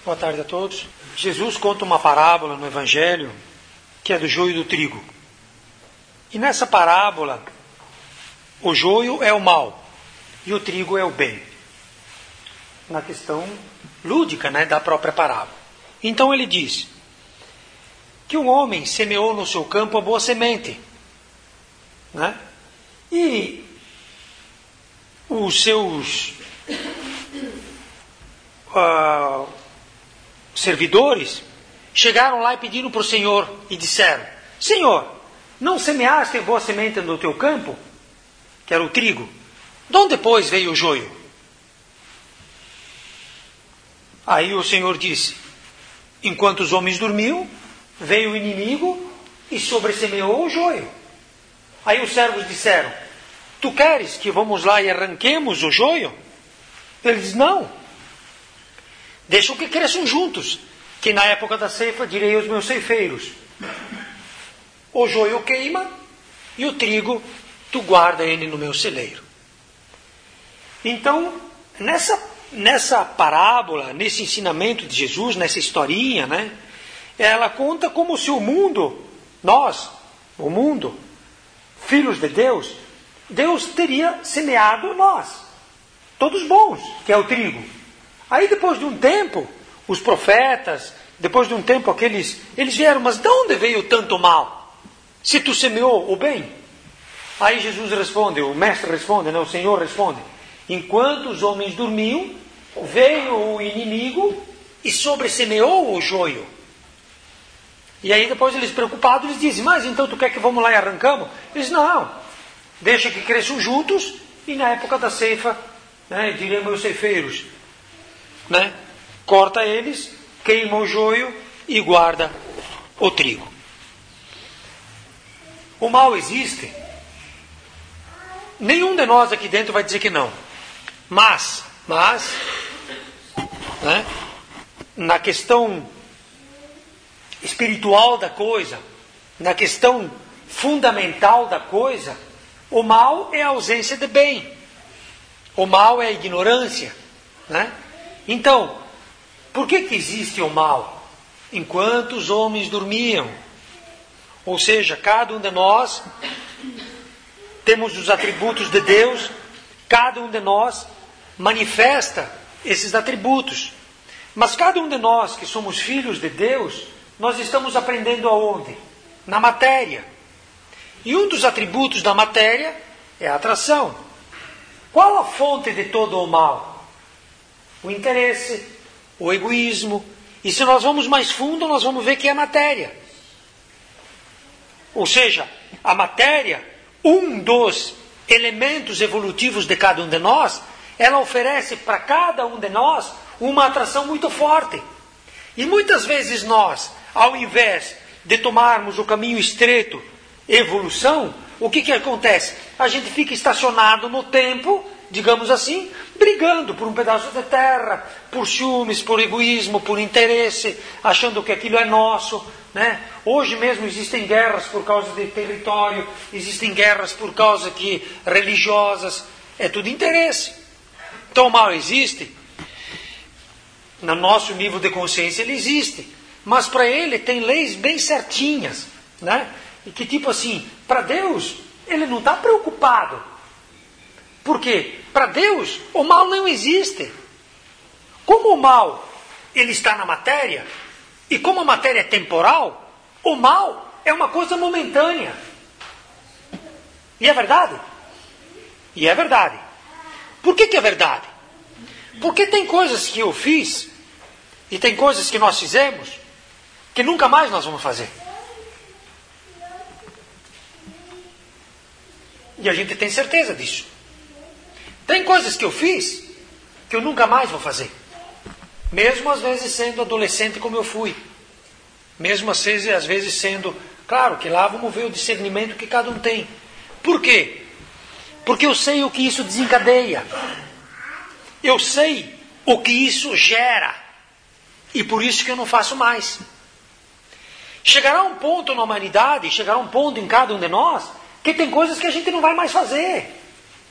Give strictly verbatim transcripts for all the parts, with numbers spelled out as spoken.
Boa tarde a todos. Jesus conta uma parábola no Evangelho que é do joio e do trigo. E nessa parábola, o joio é o mal e o trigo é o bem. Na questão lúdica, né, da própria parábola. Então ele diz que um homem semeou no seu campo a boa semente, né? E os seus uh, servidores chegaram lá e pediram para o Senhor e disseram: Senhor, não semeaste a boa semente no teu campo, que era o trigo? De onde depois veio o joio? Aí o Senhor disse: enquanto os homens dormiam, veio o inimigo e sobressemeou o joio. Aí os servos disseram: tu queres que vamos lá e arranquemos o joio? Ele diz: não. Deixam que cresçam juntos, que na época da ceifa direi aos meus ceifeiros: o joio queima e o trigo tu guarda ele no meu celeiro. Então, nessa, nessa parábola, nesse ensinamento de Jesus, nessa historinha, né, ela conta como se o mundo, nós, o mundo, filhos de Deus, Deus teria semeado nós, todos bons, que é o trigo. Aí depois de um tempo, os profetas, depois de um tempo aqueles, eles vieram: mas de onde veio tanto mal? Se tu semeou o bem? Aí Jesus responde, o mestre responde, né, o Senhor responde: enquanto os homens dormiam, veio o inimigo e sobressemeou o joio. E aí depois eles preocupados, eles dizem: mas então tu quer que vamos lá e arrancamos? Eles: não, deixa que cresçam juntos e na época da ceifa, né, direi meus ceifeiros, né, corta eles, queima o joio e guarda o trigo. O mal existe. Nenhum de nós aqui dentro vai dizer que não. Mas, mas, né, na questão espiritual da coisa, na questão fundamental da coisa, o mal é a ausência de bem. O mal é a ignorância, né? Então, por que que existe o mal? Enquanto os homens dormiam. Ou seja, cada um de nós temos os atributos de Deus, cada um de nós manifesta esses atributos. Mas cada um de nós que somos filhos de Deus, nós estamos aprendendo aonde? Na matéria. E um dos atributos da matéria é a atração. Qual a fonte de todo o mal? O interesse, o egoísmo. E se nós vamos mais fundo, nós vamos ver que é a matéria. Ou seja, a matéria, um dos elementos evolutivos de cada um de nós, ela oferece para cada um de nós uma atração muito forte. E muitas vezes nós, ao invés de tomarmos o caminho estreito, evolução, o que que acontece? A gente fica estacionado no tempo, digamos assim, brigando por um pedaço de terra, por ciúmes, por egoísmo, por interesse, achando que aquilo é nosso, né? Hoje mesmo existem guerras por causa de território, existem guerras por causa que religiosas, é tudo interesse. Então o mal existe. No nosso nível de consciência ele existe, mas para ele tem leis bem certinhas, né? E que tipo assim, para Deus ele não está preocupado. Por quê? Para Deus o mal não existe. Como o mal ele está na matéria, e como a matéria é temporal, o mal é uma coisa momentânea. E é verdade? E é verdade. Por que que é verdade? Porque tem coisas que eu fiz e tem coisas que nós fizemos que nunca mais nós vamos fazer. E a gente tem certeza disso. Tem coisas que eu fiz que eu nunca mais vou fazer. Mesmo às vezes sendo adolescente como eu fui. Mesmo às vezes, às vezes sendo... Claro que lá vamos ver o discernimento que cada um tem. Por quê? Porque eu sei o que isso desencadeia. Eu sei o que isso gera. E por isso que eu não faço mais. Chegará um ponto na humanidade, chegará um ponto em cada um de nós, que tem coisas que a gente não vai mais fazer.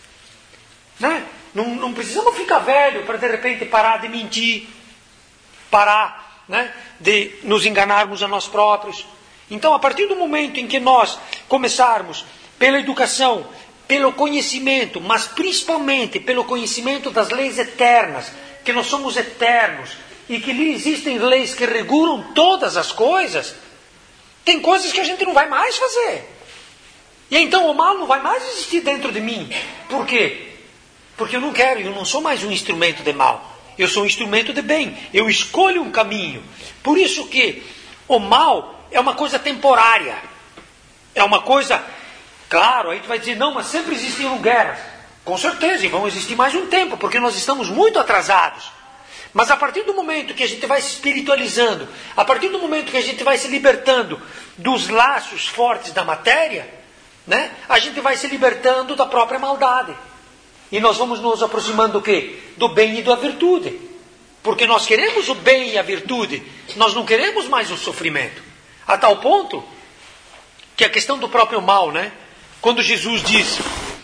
Né? Não, não precisamos ficar velho para de repente parar de mentir. parar, né, de nos enganarmos a nós próprios. Então, a partir do momento em que nós começarmos pela educação, pelo conhecimento, mas principalmente pelo conhecimento das leis eternas, que nós somos eternos e que ali existem leis que regulam todas as coisas, tem coisas que a gente não vai mais fazer. E então o mal não vai mais existir dentro de mim. Por quê? Porque eu não quero, eu não sou mais um instrumento de mal. Eu sou um instrumento de bem. Eu escolho um caminho. Por isso que o mal é uma coisa temporária. É uma coisa... Claro, aí tu vai dizer, não, mas sempre existiram guerras. Com certeza, e vão existir mais um tempo, porque nós estamos muito atrasados. Mas a partir do momento que a gente vai se espiritualizando, a partir do momento que a gente vai se libertando dos laços fortes da matéria, né, a gente vai se libertando da própria maldade. E nós vamos nos aproximando do quê? Do bem e da virtude. Porque nós queremos o bem e a virtude, nós não queremos mais o sofrimento. A tal ponto que a questão do próprio mal, né? Quando Jesus diz,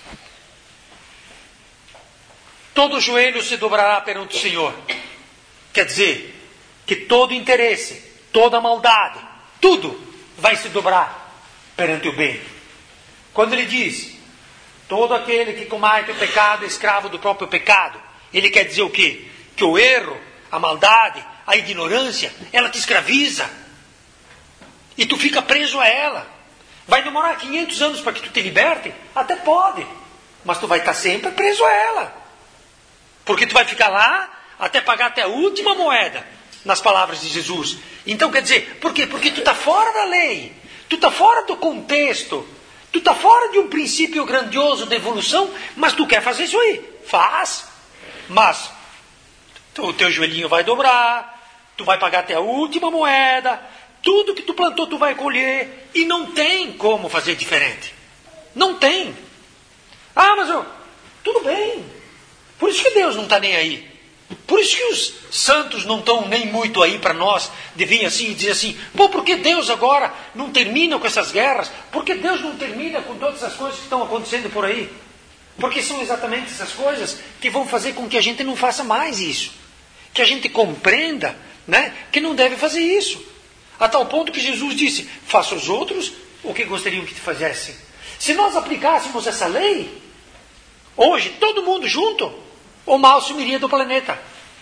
todo joelho se dobrará perante o Senhor. Quer dizer, que todo interesse, toda maldade, tudo vai se dobrar perante o bem. Quando ele diz, todo aquele que comete o pecado é escravo do próprio pecado, ele quer dizer o quê? Que o erro, a maldade, a ignorância, ela te escraviza. E tu fica preso a ela. Vai demorar quinhentos anos para que tu te liberte? Até pode. Mas tu vai estar sempre preso a ela. Porque tu vai ficar lá até pagar até a última moeda, nas palavras de Jesus. Então quer dizer, por quê? Porque tu está fora da lei. Tu está fora do contexto. Tu está fora de um princípio grandioso de evolução, mas tu quer fazer isso aí. Faz. Mas o teu joelhinho vai dobrar, tu vai pagar até a última moeda, tudo que tu plantou tu vai colher, e não tem como fazer diferente. Não tem. Ah, mas eu, tudo bem. Por isso que Deus não está nem aí. Por isso que os santos não estão nem muito aí para nós, de vir assim e dizer assim, pô, por que Deus agora não termina com essas guerras? Por que Deus não termina com todas essas coisas que estão acontecendo por aí? Porque são exatamente essas coisas que vão fazer com que a gente não faça mais isso. Que a gente compreenda, né, que não deve fazer isso. A tal ponto que Jesus disse, faça aos outros o que gostariam que te fizessem. Se nós aplicássemos essa lei, hoje, todo mundo junto, o mal sumiria do planeta.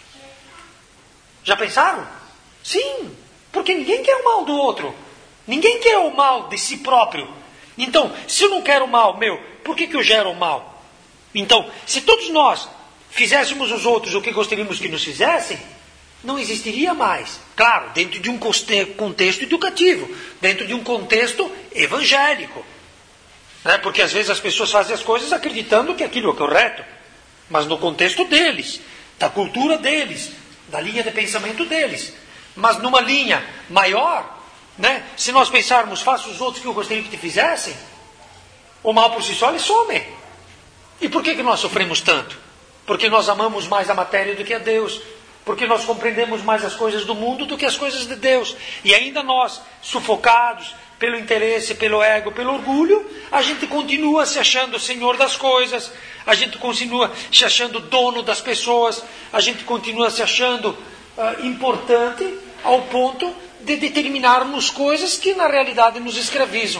Já pensaram? Sim, porque ninguém quer o mal do outro. Ninguém quer o mal de si próprio. Então, se eu não quero o mal meu, por que, que eu gero o mal? Então, se todos nós fizéssemos os outros o que gostaríamos que nos fizessem, não existiria mais. Claro, dentro de um contexto educativo, dentro de um contexto evangélico. Né? Porque às vezes as pessoas fazem as coisas acreditando que aquilo é correto. Mas no contexto deles, da cultura deles, da linha de pensamento deles. Mas numa linha maior, né? Se nós pensarmos, faça os outros que eu gostaria que te fizessem, o mal por si só ele some. E por que, que nós sofremos tanto? Porque nós amamos mais a matéria do que a Deus. Porque nós compreendemos mais as coisas do mundo do que as coisas de Deus. E ainda nós, sufocados pelo interesse, pelo ego, pelo orgulho, a gente continua se achando senhor das coisas, a gente continua se achando dono das pessoas, a gente continua se achando uh, importante ao ponto de determinarmos coisas que na realidade nos escravizam.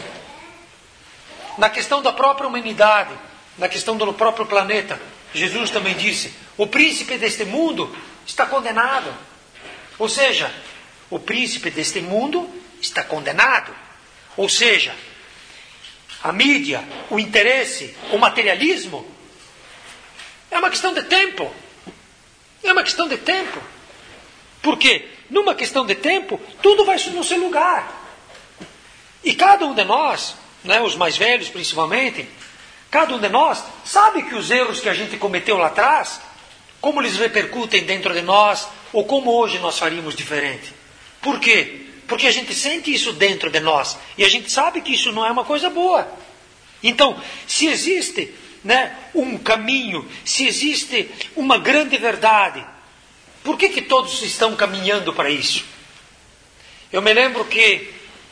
Na questão da própria humanidade, na questão do próprio planeta, Jesus também disse, o príncipe deste mundo está condenado. Ou seja, o príncipe deste mundo está condenado. Ou seja, a mídia, o interesse, o materialismo, é uma questão de tempo. É uma questão de tempo. Porque, numa questão de tempo, tudo vai no seu lugar. E cada um de nós, né, os mais velhos principalmente, cada um de nós sabe que os erros que a gente cometeu lá atrás, como eles repercutem dentro de nós, ou como hoje nós faríamos diferente. Por quê? Porque a gente sente isso dentro de nós. E a gente sabe que isso não é uma coisa boa. Então, se existe, né, um caminho, se existe uma grande verdade, por que, que todos estão caminhando para isso? Eu me lembro que,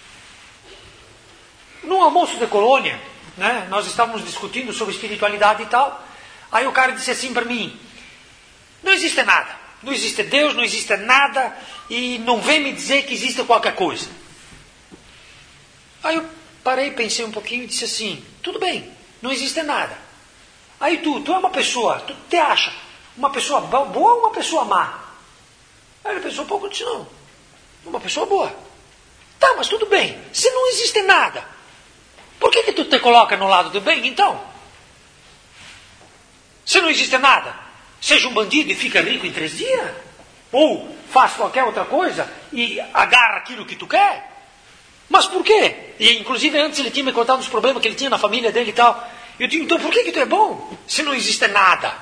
num almoço de colônia, né, nós estávamos discutindo sobre espiritualidade e tal. Aí o cara disse assim para mim, não existe nada. não existe Deus, não existe nada, e não vem me dizer que existe qualquer coisa. Aí eu parei, pensei um pouquinho e disse assim, tudo bem, não existe nada. Aí tu, tu é uma pessoa, tu te acha uma pessoa boa ou uma pessoa má? Aí ele pensou um pouco e disse, não, uma pessoa boa. Tá, mas tudo bem, se não existe nada, por que que tu te coloca no lado do bem, então? Se não existe nada, seja um bandido e fica rico em três dias? Ou faz qualquer outra coisa e agarra aquilo que tu quer? Mas por quê? E inclusive antes ele tinha me contado os problemas que ele tinha na família dele e tal. Eu digo, então por que que tu é bom? Se não existe nada.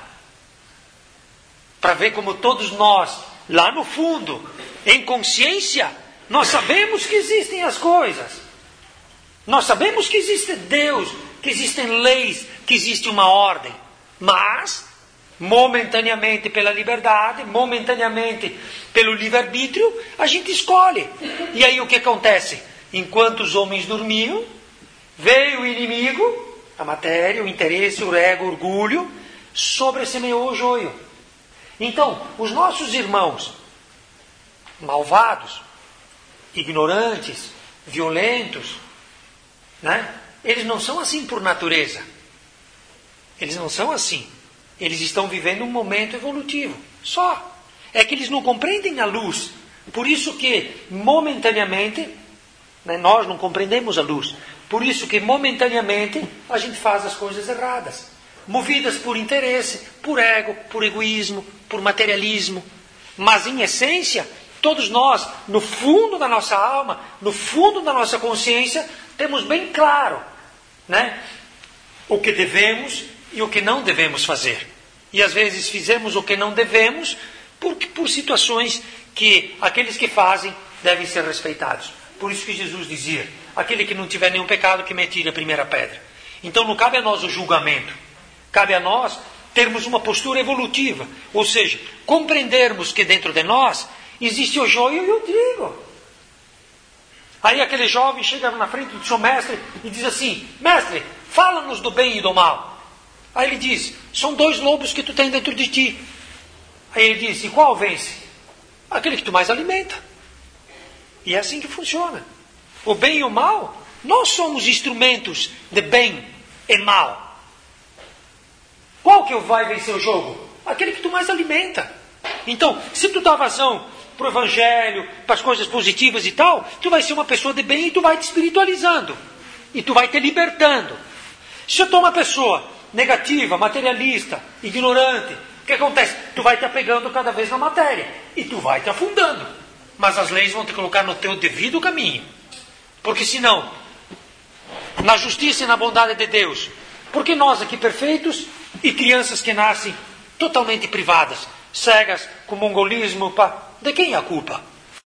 Para ver como todos nós, lá no fundo, em consciência, nós sabemos que existem as coisas. Nós sabemos que existe Deus, que existem leis, que existe uma ordem. Mas, momentaneamente pela liberdade, momentaneamente pelo livre-arbítrio, a gente escolhe. E aí o que acontece? Enquanto os homens dormiam, veio o inimigo, a matéria, o interesse, o ego, o orgulho, sobressemeou o joio. Então, os nossos irmãos malvados, ignorantes, violentos, né? Eles não são assim por natureza. Eles não são assim. Eles estão vivendo um momento evolutivo. Só. É que eles não compreendem a luz. Por isso que, momentaneamente, né, nós não compreendemos a luz. Por isso que, momentaneamente, a gente faz as coisas erradas. Movidas por interesse, por ego, por egoísmo, por materialismo. Mas, em essência, todos nós, no fundo da nossa alma, no fundo da nossa consciência, temos bem claro, né, o que devemos e o que não devemos fazer. E às vezes fizemos o que não devemos por, por situações que aqueles que fazem devem ser respeitados. Por isso que Jesus dizia, aquele que não tiver nenhum pecado que me atire a primeira pedra. Então não cabe a nós o julgamento. Cabe a nós termos uma postura evolutiva. Ou seja, compreendermos que dentro de nós existe o joio e o trigo. Aí aquele jovem chega na frente do seu mestre e diz assim, mestre, fala-nos do bem e do mal. Aí ele diz, são dois lobos que tu tem dentro de ti. Aí ele diz, e qual vence? Aquele que tu mais alimenta. E é assim que funciona. O bem e o mal, nós somos instrumentos de bem e mal. Qual que vai vencer o jogo? Aquele que tu mais alimenta. Então, se tu dá vazão para o evangelho, para as coisas positivas e tal, tu vai ser uma pessoa de bem e tu vai te espiritualizando. E tu vai te libertando. Se eu tô uma pessoa negativa, materialista, ignorante, o que acontece? Tu vai te apegando cada vez na matéria. E tu vai te afundando. Mas as leis vão te colocar no teu devido caminho. Porque senão, na justiça e na bondade de Deus, porque nós aqui perfeitos e crianças que nascem totalmente privadas, cegas, com mongolismo, pá, de quem é a culpa?